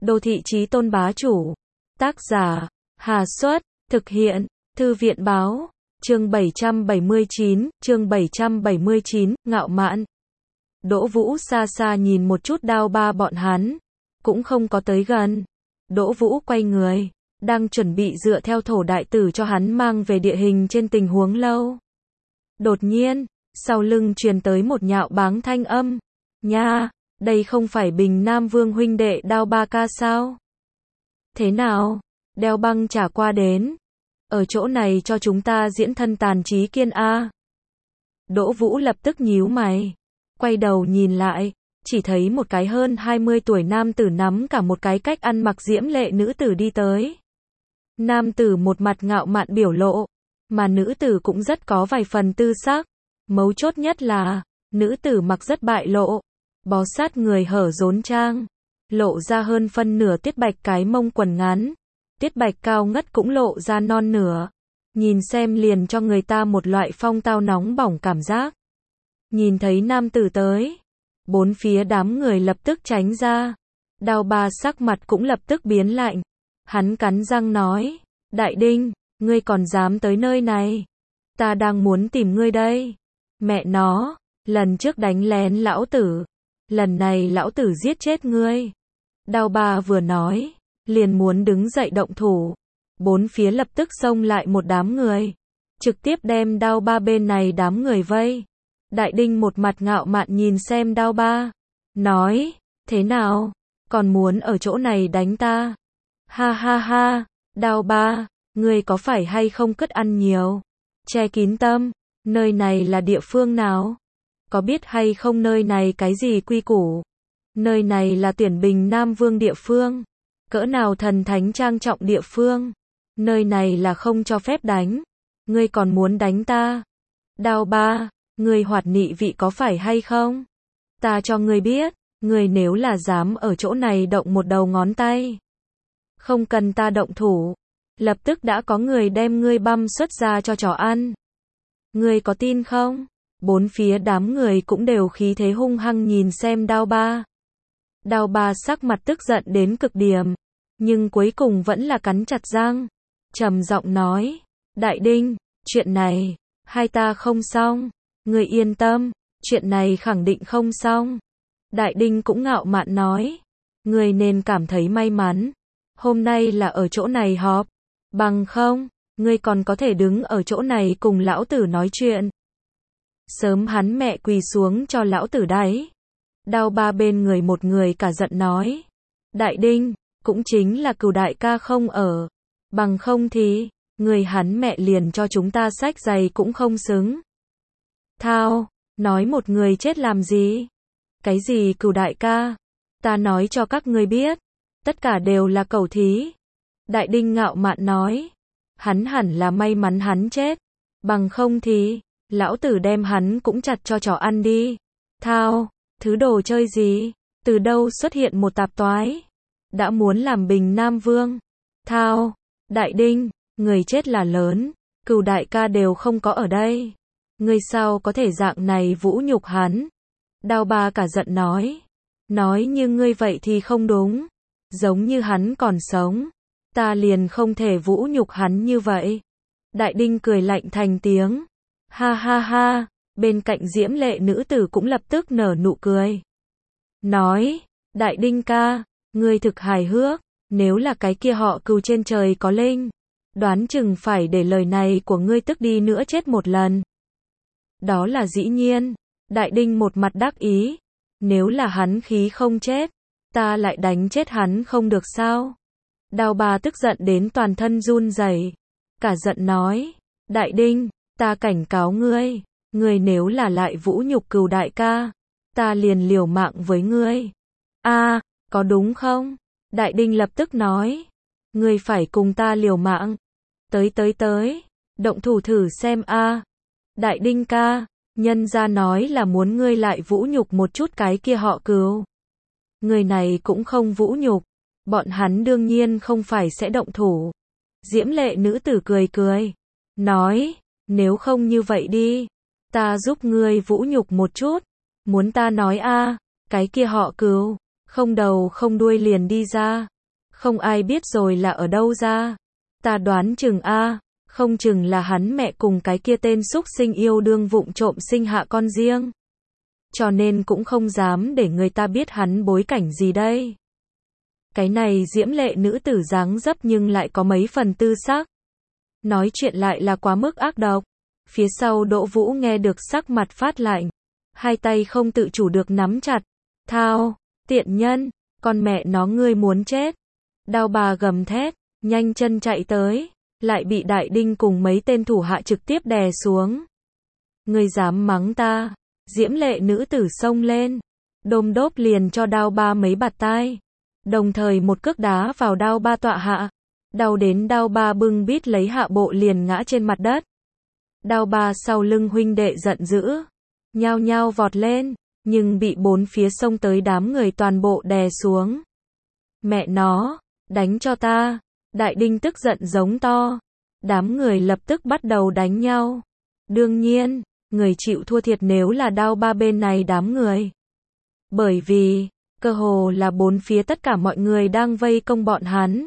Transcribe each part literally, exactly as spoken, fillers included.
Đô thị chí tôn bá chủ. Tác giả, Hà Xuất, thực hiện, Thư viện báo, chương bảy trăm bảy mươi chín, chương bảy trăm bảy mươi chín, ngạo mạn. Đỗ Vũ xa xa nhìn một chút Đao Ba bọn hắn, cũng không có tới gần. Đỗ Vũ quay người, đang chuẩn bị dựa theo thổ đại tử cho hắn mang về địa hình trên tình huống lâu. Đột nhiên, sau lưng truyền tới một nhạo báng thanh âm. Nha, đây không phải Bình Nam Vương huynh đệ Đao Ba ca sao? Thế nào? Đeo Băng trả qua đến. Ở chỗ này cho chúng ta diễn thân tàn trí kiên a. Đỗ Vũ lập tức nhíu mày, quay đầu nhìn lại, chỉ thấy một cái hơn hai mươi tuổi nam tử nắm cả một cái cách ăn mặc diễm lệ nữ tử đi tới. Nam tử một mặt ngạo mạn biểu lộ, mà nữ tử cũng rất có vài phần tư sắc. Mấu chốt nhất là, nữ tử mặc rất bại lộ, bó sát người hở rốn trang, lộ ra hơn phân nửa tiết bạch cái mông quần ngắn, tiết bạch cao ngất cũng lộ ra non nửa. Nhìn xem liền cho người ta một loại phong tao nóng bỏng cảm giác. Nhìn thấy nam tử tới, bốn phía đám người lập tức tránh ra. Đao Ba sắc mặt cũng lập tức biến lạnh. Hắn cắn răng nói, Đại Đinh, ngươi còn dám tới nơi này? Ta đang muốn tìm ngươi đây. Mẹ nó, lần trước đánh lén lão tử, lần này lão tử giết chết ngươi. Đao Ba vừa nói, liền muốn đứng dậy động thủ. Bốn phía lập tức xông lại một đám người, trực tiếp đem Đao Ba bên này đám người vây. Đại Đinh một mặt ngạo mạn nhìn xem Đao Ba, nói, thế nào, còn muốn ở chỗ này đánh ta? Ha ha ha, Đao Ba, ngươi có phải hay không cất ăn nhiều? Che kín tâm, nơi này là địa phương nào? Có biết hay không nơi này cái gì quy củ? Nơi này là tuyển Bình Nam Vương địa phương, cỡ nào thần thánh trang trọng địa phương. Nơi này là không cho phép đánh. Ngươi còn muốn đánh ta? Đao Ba, ngươi hoạt nị vị có phải hay không? Ta cho ngươi biết, ngươi nếu là dám ở chỗ này động một đầu ngón tay, không cần ta động thủ, lập tức đã có người đem ngươi băm xuất ra cho chó ăn. Ngươi có tin không? Bốn phía đám người cũng đều khí thế hung hăng nhìn xem Đao Ba. Đao Ba sắc mặt tức giận đến cực điểm, nhưng cuối cùng vẫn là cắn chặt răng, trầm giọng nói, Đại Đinh, chuyện này, hai ta không xong, ngươi yên tâm, chuyện này khẳng định không xong. Đại Đinh cũng ngạo mạn nói, ngươi nên cảm thấy may mắn, hôm nay là ở chỗ này họp, bằng không, ngươi còn có thể đứng ở chỗ này cùng lão tử nói chuyện. Sớm hắn mẹ quỳ xuống cho lão tử đấy. Đao Ba bên người một người cả giận nói, Đại Đinh, cũng chính là Cửu đại ca không ở, bằng không thì, người hắn mẹ liền cho chúng ta xách giày cũng không xứng. Thao, nói một người chết làm gì? Cái gì Cửu đại ca? Ta nói cho các ngươi biết, tất cả đều là cẩu thí. Đại Đinh ngạo mạn nói, hắn hẳn là may mắn hắn chết, bằng không thì, lão tử đem hắn cũng chặt cho chó ăn đi. Thao, thứ đồ chơi gì? Từ đâu xuất hiện một tạp toái? Đã muốn làm Bình Nam Vương. Thao, Đại Đinh, người chết là lớn, Cửu đại ca đều không có ở đây. Ngươi sao có thể dạng này vũ nhục hắn? Đao Ba cả giận nói. Nói như ngươi vậy thì không đúng. Giống như hắn còn sống, ta liền không thể vũ nhục hắn như vậy. Đại Đinh cười lạnh thành tiếng. Ha ha ha, bên cạnh diễm lệ nữ tử cũng lập tức nở nụ cười. Nói, Đại Đinh ca, ngươi thực hài hước, nếu là cái kia họ Cừu trên trời có linh, đoán chừng phải để lời này của ngươi tức đi nữa chết một lần. Đó là dĩ nhiên. Đại Đinh một mặt đắc ý, nếu là hắn khí không chết, ta lại đánh chết hắn không được sao? Đao Ba tức giận đến toàn thân run rẩy, cả giận nói, Đại Đinh, ta cảnh cáo ngươi, ngươi nếu là lại vũ nhục Cửu đại ca, ta liền liều mạng với ngươi. A, có đúng không? Đại Đinh lập tức nói, ngươi phải cùng ta liều mạng. Tới tới tới, động thủ thử xem a. Đại Đinh ca, nhân gia nói là muốn ngươi lại vũ nhục một chút cái kia họ Cừu. Người này cũng không vũ nhục, bọn hắn đương nhiên không phải sẽ động thủ. Diễm lệ nữ tử cười cười, nói, nếu không như vậy đi, ta giúp ngươi vũ nhục một chút. Muốn ta nói a, cái kia họ Cừu, không đầu không đuôi liền đi ra. Không ai biết rồi là ở đâu ra. Ta đoán chừng a, không chừng là hắn mẹ cùng cái kia tên súc sinh yêu đương vụng trộm sinh hạ con riêng. Cho nên cũng không dám để người ta biết hắn bối cảnh gì đây. Cái này diễm lệ nữ tử dáng dấp nhưng lại có mấy phần tư sắc. Nói chuyện lại là quá mức ác độc. Phía sau Đỗ Vũ nghe được sắc mặt phát lạnh. Hai tay không tự chủ được nắm chặt. Thao, tiện nhân, con mẹ nó ngươi muốn chết. Đao bà gầm thét, nhanh chân chạy tới. Lại bị Đại Đinh cùng mấy tên thủ hạ trực tiếp đè xuống. Ngươi dám mắng ta. Diễm lệ nữ tử xông lên. Đôm đốp liền cho Đao Ba mấy bạt tai. Đồng thời một cước đá vào Đao Ba tọa hạ. Đau đến Đao Ba bưng bít lấy hạ bộ liền ngã trên mặt đất. Đao Ba sau lưng huynh đệ giận dữ. Nhao nhao vọt lên. Nhưng bị bốn phía xông tới đám người toàn bộ đè xuống. Mẹ nó, đánh cho ta. Đại Đinh tức giận giống to. Đám người lập tức bắt đầu đánh nhau. Đương nhiên, người chịu thua thiệt nếu là Đao Ba bên này đám người. Bởi vì, cơ hồ là bốn phía tất cả mọi người đang vây công bọn hắn.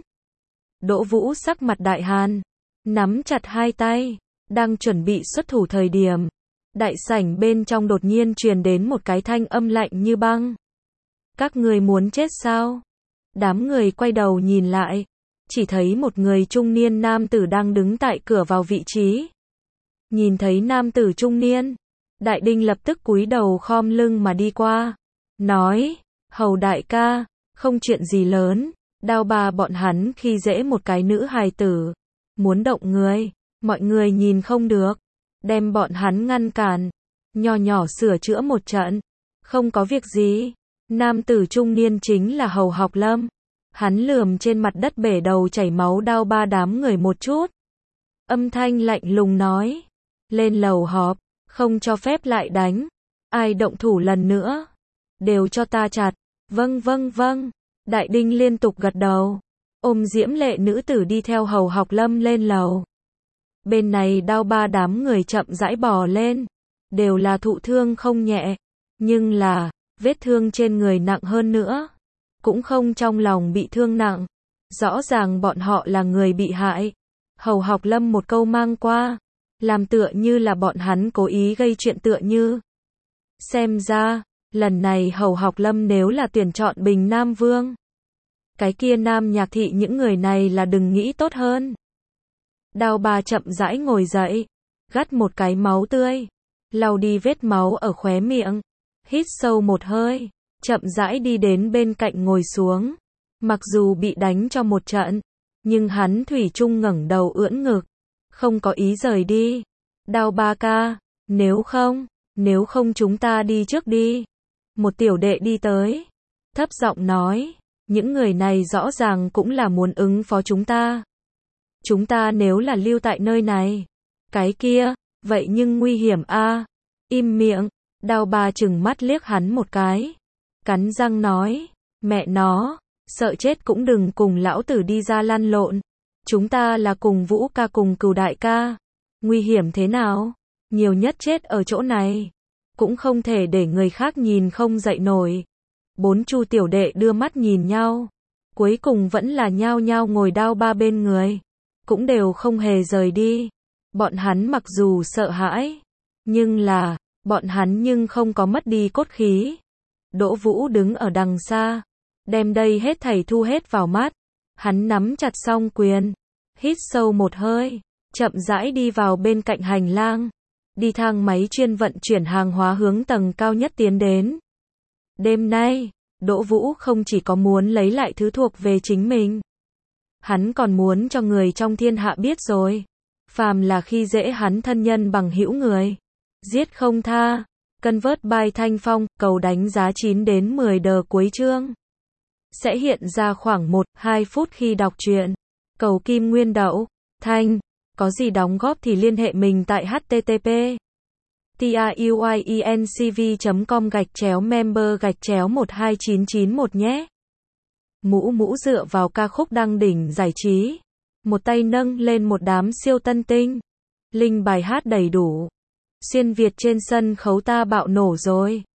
Đỗ Vũ sắc mặt đại hàn, nắm chặt hai tay, đang chuẩn bị xuất thủ thời điểm. Đại sảnh bên trong đột nhiên truyền đến một cái thanh âm lạnh như băng. Các người muốn chết sao? Đám người quay đầu nhìn lại, chỉ thấy một người trung niên nam tử đang đứng tại cửa vào vị trí. Nhìn thấy nam tử trung niên, Đại Đinh lập tức cúi đầu khom lưng mà đi qua, nói, hầu đại ca, không chuyện gì lớn, Đao Ba bọn hắn khi dễ một cái nữ hài tử, muốn động người, mọi người nhìn không được, đem bọn hắn ngăn cản, nho nhỏ sửa chữa một trận, không có việc gì. Nam tử trung niên chính là Hầu Học Lâm, hắn lườm trên mặt đất bể đầu chảy máu Đao Ba đám người một chút, âm thanh lạnh lùng nói, lên lầu họp, không cho phép lại đánh, ai động thủ lần nữa, đều cho ta chặt. Vâng vâng vâng. Đại Đinh liên tục gật đầu, ôm diễm lệ nữ tử đi theo Hầu Học Lâm lên lầu. Bên này Đao Ba đám người chậm rãi bò lên, đều là thụ thương không nhẹ, nhưng là, vết thương trên người nặng hơn nữa, cũng không trong lòng bị thương nặng, rõ ràng bọn họ là người bị hại. Hầu Học Lâm một câu mang qua, làm tựa như là bọn hắn cố ý gây chuyện tựa như. Xem ra, lần này Hầu Học Lâm nếu là tuyển chọn Bình Nam Vương, cái kia Nam Nhạc Thị những người này là đừng nghĩ tốt hơn. Đao Ba chậm rãi ngồi dậy, gắt một cái máu tươi, lau đi vết máu ở khóe miệng, hít sâu một hơi, chậm rãi đi đến bên cạnh ngồi xuống. Mặc dù bị đánh cho một trận, nhưng hắn thủy chung ngẩng đầu ưỡn ngực, không có ý rời đi. Đao Ba ca, nếu không, nếu không chúng ta đi trước đi. Một tiểu đệ đi tới, thấp giọng nói, những người này rõ ràng cũng là muốn ứng phó chúng ta. Chúng ta nếu là lưu tại nơi này, cái kia, vậy nhưng nguy hiểm a. Im miệng. Đao Ba chừng mắt liếc hắn một cái, cắn răng nói, mẹ nó, sợ chết cũng đừng cùng lão tử đi ra lăn lộn. Chúng ta là cùng Vũ ca cùng Cừu đại ca. Nguy hiểm thế nào? Nhiều nhất chết ở chỗ này, cũng không thể để người khác nhìn không dậy nổi. Bốn chu tiểu đệ đưa mắt nhìn nhau, cuối cùng vẫn là nhao nhao ngồi Đao Ba bên người, cũng đều không hề rời đi. Bọn hắn mặc dù sợ hãi, nhưng là, bọn hắn nhưng không có mất đi cốt khí. Đỗ Vũ đứng ở đằng xa, đem đây hết thảy thu hết vào mắt. Hắn nắm chặt song quyền, hít sâu một hơi, chậm rãi đi vào bên cạnh hành lang, đi thang máy chuyên vận chuyển hàng hóa hướng tầng cao nhất tiến đến. Đêm nay, Đỗ Vũ không chỉ có muốn lấy lại thứ thuộc về chính mình, hắn còn muốn cho người trong thiên hạ biết rồi, phàm là khi dễ hắn thân nhân bằng hữu người, giết không tha. Convert by Thanh Phong, cầu đánh giá chín đến mười đờ cuối chương. Sẽ hiện ra khoảng một đến hai phút khi đọc truyện. Cầu Kim Nguyên Đậu, Thanh, có gì đóng góp thì liên hệ mình tại http truyencv chấm com gạch chéo member gạch chéo một hai chín chín một nhé. Mũ mũ dựa vào ca khúc đăng đỉnh giải trí, một tay nâng lên một đám siêu tân tinh. Linh bài hát đầy đủ. Xuyên Việt trên sân khấu ta bạo nổ rồi.